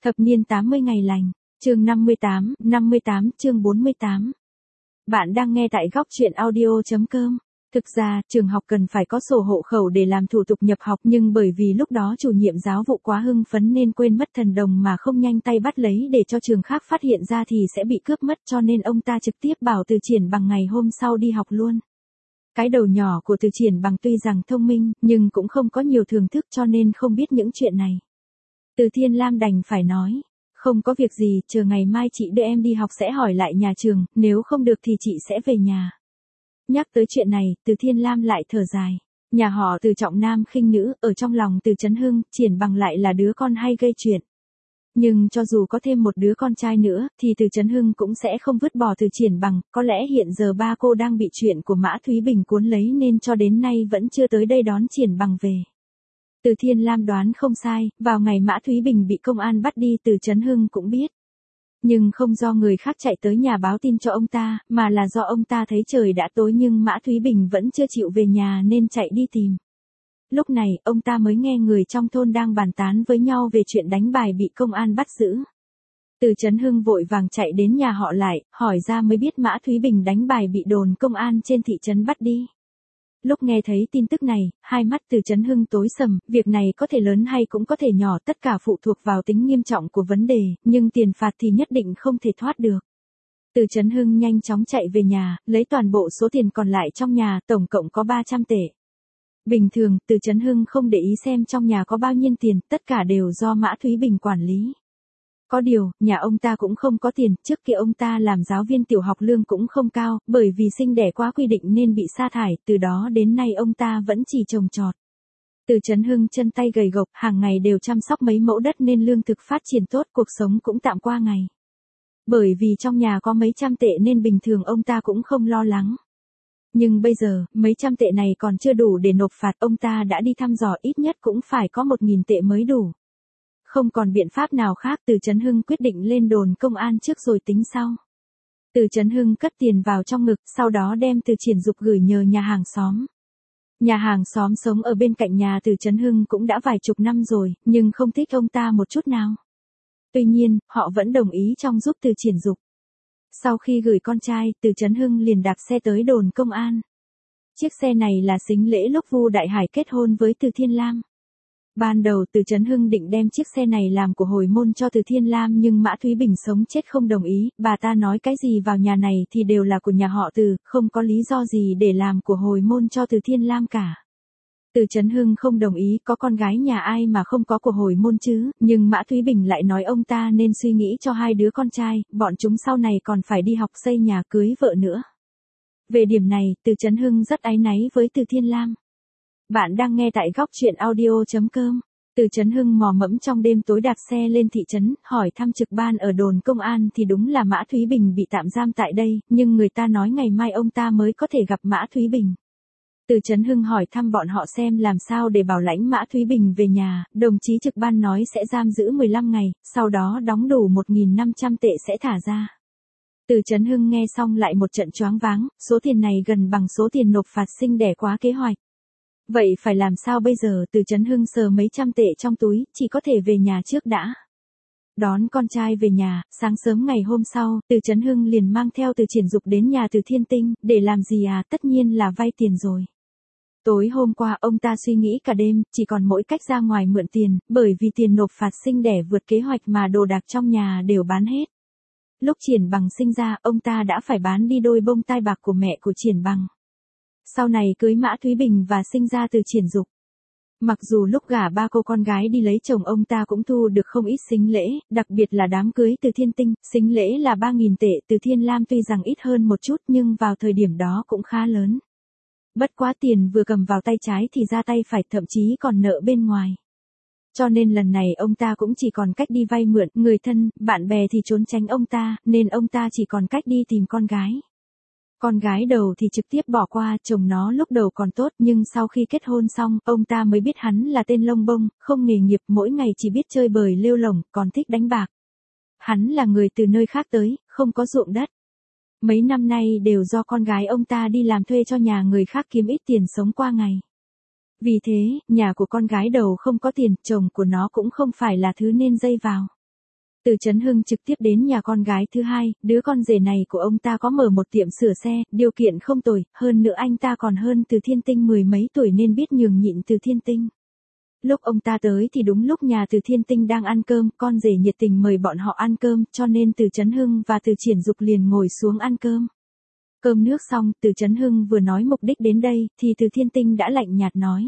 Thập niên 80 ngày lành, chương 58 chương 48. Bạn đang nghe tại góc truyện audio.com. Thực ra, trường học cần phải có sổ hộ khẩu để làm thủ tục nhập học, nhưng bởi vì lúc đó chủ nhiệm giáo vụ quá hưng phấn nên quên mất thần đồng mà không nhanh tay bắt lấy để cho trường khác phát hiện ra thì sẽ bị cướp mất, cho nên ông ta trực tiếp bảo Từ Triển Bằng ngày hôm sau đi học luôn. Cái đầu nhỏ của Từ Triển Bằng tuy rằng thông minh, nhưng cũng không có nhiều thưởng thức cho nên không biết những chuyện này. Từ Thiên Lam đành phải nói, không có việc gì, chờ ngày mai chị đưa em đi học sẽ hỏi lại nhà trường, nếu không được thì chị sẽ về nhà. Nhắc tới chuyện này, Từ Thiên Lam lại thở dài. Nhà họ Từ trọng nam khinh nữ, ở trong lòng Từ Chấn Hưng, Triển Bằng lại là đứa con hay gây chuyện. Nhưng cho dù có thêm một đứa con trai nữa, thì Từ Chấn Hưng cũng sẽ không vứt bỏ Từ Triển Bằng, có lẽ hiện giờ ba cô đang bị chuyện của Mã Thúy Bình cuốn lấy nên cho đến nay vẫn chưa tới đây đón Triển Bằng về. Từ Thiên Lam đoán không sai, vào ngày Mã Thúy Bình bị công an bắt đi Từ Chấn Hưng cũng biết. Nhưng không do người khác chạy tới nhà báo tin cho ông ta, mà là do ông ta thấy trời đã tối nhưng Mã Thúy Bình vẫn chưa chịu về nhà nên chạy đi tìm. Lúc này, ông ta mới nghe người trong thôn đang bàn tán với nhau về chuyện đánh bài bị công an bắt giữ. Từ Chấn Hưng vội vàng chạy đến nhà họ lại, hỏi ra mới biết Mã Thúy Bình đánh bài bị đồn công an trên thị trấn bắt đi. Lúc nghe thấy tin tức này, hai mắt Từ Chấn Hưng tối sầm, việc này có thể lớn hay cũng có thể nhỏ, tất cả phụ thuộc vào tính nghiêm trọng của vấn đề, nhưng tiền phạt thì nhất định không thể thoát được. Từ Chấn Hưng nhanh chóng chạy về nhà, lấy toàn bộ số tiền còn lại trong nhà, tổng cộng có 300 tệ. Bình thường, Từ Chấn Hưng không để ý xem trong nhà có bao nhiêu tiền, tất cả đều do Mã Thúy Bình quản lý. Có điều, nhà ông ta cũng không có tiền, trước kia ông ta làm giáo viên tiểu học lương cũng không cao, bởi vì sinh đẻ quá quy định nên bị sa thải, từ đó đến nay ông ta vẫn chỉ trồng trọt. Từ Chấn Hưng chân tay gầy gộc, hàng ngày đều chăm sóc mấy mẫu đất nên lương thực phát triển tốt, cuộc sống cũng tạm qua ngày. Bởi vì trong nhà có mấy trăm tệ nên bình thường ông ta cũng không lo lắng. Nhưng bây giờ, mấy trăm tệ này còn chưa đủ để nộp phạt, ông ta đã đi thăm dò ít nhất cũng phải có 1.000 tệ mới đủ. Không còn biện pháp nào khác, Từ Chấn Hưng quyết định lên đồn công an trước rồi tính sau. Từ Chấn Hưng cất tiền vào trong ngực, sau đó đem Từ Triển Dục gửi nhờ nhà hàng xóm. Nhà hàng xóm sống ở bên cạnh nhà Từ Chấn Hưng cũng đã vài chục năm rồi, nhưng không thích ông ta một chút nào. Tuy nhiên, họ vẫn đồng ý trong giúp Từ Triển Dục. Sau khi gửi con trai, Từ Chấn Hưng liền đạp xe tới đồn công an. Chiếc xe này là sính lễ lúc Vu Đại Hải kết hôn với Từ Thiên Lam. Ban đầu Từ Chấn Hưng định đem chiếc xe này làm của hồi môn cho Từ Thiên Lam nhưng Mã Thúy Bình sống chết không đồng ý, bà ta nói cái gì vào nhà này thì đều là của nhà họ Từ, không có lý do gì để làm của hồi môn cho Từ Thiên Lam cả. Từ Chấn Hưng không đồng ý, có con gái nhà ai mà không có của hồi môn chứ, nhưng Mã Thúy Bình lại nói ông ta nên suy nghĩ cho hai đứa con trai, bọn chúng sau này còn phải đi học xây nhà cưới vợ nữa. Về điểm này, Từ Chấn Hưng rất áy náy với Từ Thiên Lam. Bạn đang nghe tại góc truyện audio.com. Từ Chấn Hưng mò mẫm trong đêm tối đạp xe lên thị trấn, hỏi thăm trực ban ở đồn công an thì đúng là Mã Thúy Bình bị tạm giam tại đây, nhưng người ta nói ngày mai ông ta mới có thể gặp Mã Thúy Bình. Từ Chấn Hưng hỏi thăm bọn họ xem làm sao để bảo lãnh Mã Thúy Bình về nhà, đồng chí trực ban nói sẽ giam giữ 15 ngày, sau đó đóng đủ 1.500 tệ sẽ thả ra. Từ Chấn Hưng nghe xong lại một trận choáng váng, số tiền này gần bằng số tiền nộp phạt sinh đẻ quá kế hoạch. Vậy phải làm sao bây giờ? Từ Chấn Hưng sờ mấy trăm tệ trong túi, chỉ có thể về nhà trước đã. Đón con trai về nhà, sáng sớm ngày hôm sau, Từ Chấn Hưng liền mang theo Từ Triển Dục đến nhà Từ Thiên Tinh, để làm gì à? Tất nhiên là vay tiền rồi. Tối hôm qua ông ta suy nghĩ cả đêm, chỉ còn mỗi cách ra ngoài mượn tiền, bởi vì tiền nộp phạt sinh đẻ vượt kế hoạch mà đồ đạc trong nhà đều bán hết. Lúc Triển Bằng sinh ra, ông ta đã phải bán đi đôi bông tai bạc của mẹ của Triển Bằng. Sau này cưới Mã Thúy Bình và sinh ra Từ Triển Dục. Mặc dù lúc gả ba cô con gái đi lấy chồng ông ta cũng thu được không ít sính lễ, đặc biệt là đám cưới Từ Thiên Tinh, sính lễ là 3.000 tệ, Từ Thiên Lam tuy rằng ít hơn một chút nhưng vào thời điểm đó cũng khá lớn. Bất quá tiền vừa cầm vào tay trái thì ra tay phải, thậm chí còn nợ bên ngoài. Cho nên lần này ông ta cũng chỉ còn cách đi vay mượn, người thân, bạn bè thì trốn tránh ông ta, nên ông ta chỉ còn cách đi tìm con gái. Con gái đầu thì trực tiếp bỏ qua, chồng nó lúc đầu còn tốt nhưng sau khi kết hôn xong, ông ta mới biết hắn là tên lông bông, không nghề nghiệp, mỗi ngày chỉ biết chơi bời lêu lổng, còn thích đánh bạc. Hắn là người từ nơi khác tới, không có ruộng đất. Mấy năm nay đều do con gái ông ta đi làm thuê cho nhà người khác kiếm ít tiền sống qua ngày. Vì thế, nhà của con gái đầu không có tiền, chồng của nó cũng không phải là thứ nên dây vào. Từ Chấn Hưng trực tiếp đến nhà con gái thứ hai, đứa con rể này của ông ta có mở một tiệm sửa xe, điều kiện không tồi, hơn nữa anh ta còn hơn Từ Thiên Tinh mười mấy tuổi nên biết nhường nhịn Từ Thiên Tinh. Lúc ông ta tới thì đúng lúc nhà Từ Thiên Tinh đang ăn cơm, con rể nhiệt tình mời bọn họ ăn cơm, cho nên Từ Chấn Hưng và Từ Triển Dục liền ngồi xuống ăn cơm. Cơm nước xong, Từ Chấn Hưng vừa nói mục đích đến đây, thì Từ Thiên Tinh đã lạnh nhạt nói.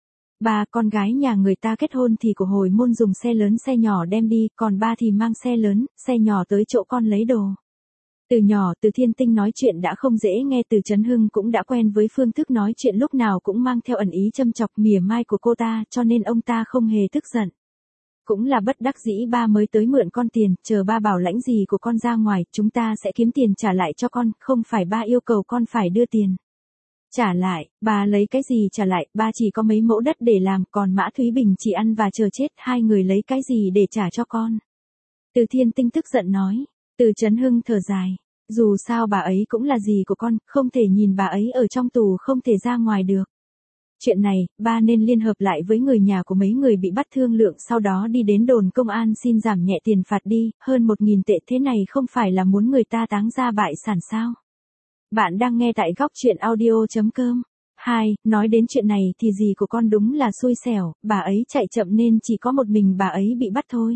Bà, con gái nhà người ta kết hôn thì của hồi môn dùng xe lớn xe nhỏ đem đi, còn ba thì mang xe lớn, xe nhỏ tới chỗ con lấy đồ. Từ nhỏ Từ Thiên Tinh nói chuyện đã không dễ nghe, Từ Chấn Hưng cũng đã quen với phương thức nói chuyện lúc nào cũng mang theo ẩn ý châm chọc mỉa mai của cô ta, cho nên ông ta không hề tức giận. Cũng là bất đắc dĩ ba mới tới mượn con tiền, chờ ba bảo lãnh gì của con ra ngoài, chúng ta sẽ kiếm tiền trả lại cho con, không phải ba yêu cầu con phải đưa tiền. Trả lại, bà lấy cái gì trả lại, ba chỉ có mấy mẫu đất để làm, còn Mã Thúy Bình chỉ ăn và chờ chết, hai người lấy cái gì để trả cho con. Từ Thiên Tinh tức giận nói. Từ Chấn Hưng thở dài. Dù sao bà ấy cũng là dì của con, không thể nhìn bà ấy ở trong tù không thể ra ngoài được. Chuyện này, ba nên liên hợp lại với người nhà của mấy người bị bắt thương lượng, sau đó đi đến đồn công an xin giảm nhẹ tiền phạt đi, hơn 1.000 tệ thế này không phải là muốn người ta táng ra bại sản sao. Bạn đang nghe tại góc truyện audio.com. 2. Nói đến chuyện này thì dì của con đúng là xui xẻo, bà ấy chạy chậm nên chỉ có một mình bà ấy bị bắt thôi.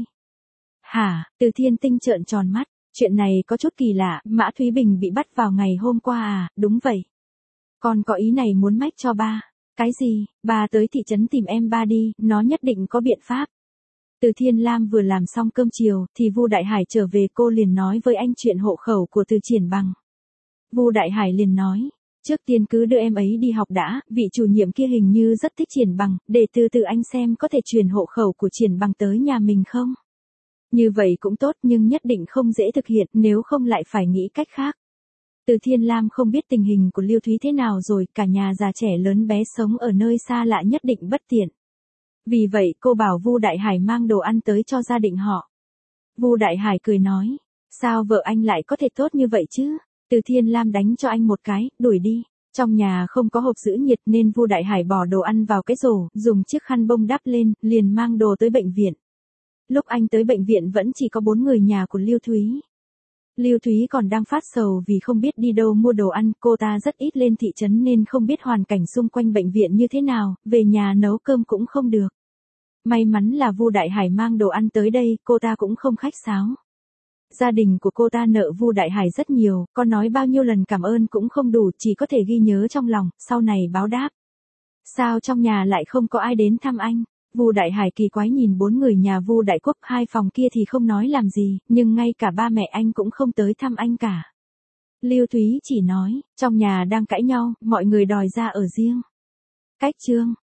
Hả? Từ Thiên Tinh trợn tròn mắt. Chuyện này có chút kỳ lạ, Mã Thúy Bình bị bắt vào ngày hôm qua à, đúng vậy. Con có ý này muốn mách cho ba. Cái gì, ba tới thị trấn tìm em ba đi, nó nhất định có biện pháp. Từ Thiên Lam vừa làm xong cơm chiều, thì Vu Đại Hải trở về, cô liền nói với anh chuyện hộ khẩu của Từ Triển Bằng. Vu Đại Hải liền nói, trước tiên cứ đưa em ấy đi học đã, vị chủ nhiệm kia hình như rất thích Triển Bằng, để từ từ anh xem có thể truyền hộ khẩu của Triển Bằng tới nhà mình không. Như vậy cũng tốt nhưng nhất định không dễ thực hiện, nếu không lại phải nghĩ cách khác. Từ Thiên Lam không biết tình hình của Liêu Thúy thế nào rồi, cả nhà già trẻ lớn bé sống ở nơi xa lạ nhất định bất tiện. Vì vậy cô bảo Vu Đại Hải mang đồ ăn tới cho gia đình họ. Vu Đại Hải cười nói, sao vợ anh lại có thể tốt như vậy chứ? Từ Thiên Lam đánh cho anh một cái, đuổi đi. Trong nhà không có hộp giữ nhiệt nên Vu Đại Hải bỏ đồ ăn vào cái rổ, dùng chiếc khăn bông đắp lên, liền mang đồ tới bệnh viện. Lúc anh tới bệnh viện vẫn chỉ có 4 người nhà của Liêu Thúy. Liêu Thúy còn đang phát sầu vì không biết đi đâu mua đồ ăn, cô ta rất ít lên thị trấn nên không biết hoàn cảnh xung quanh bệnh viện như thế nào, về nhà nấu cơm cũng không được. May mắn là Vu Đại Hải mang đồ ăn tới đây, cô ta cũng không khách sáo. Gia đình của cô ta nợ Vu Đại Hải rất nhiều, có nói bao nhiêu lần cảm ơn cũng không đủ, chỉ có thể ghi nhớ trong lòng, sau này báo đáp. Sao trong nhà lại không có ai đến thăm anh? Vu Đại Hải kỳ quái nhìn 4 người nhà Vu Đại Quốc, 2 phòng kia thì không nói làm gì, nhưng ngay cả ba mẹ anh cũng không tới thăm anh cả. Liêu Thúy chỉ nói, trong nhà đang cãi nhau, mọi người đòi ra ở riêng. Cách chương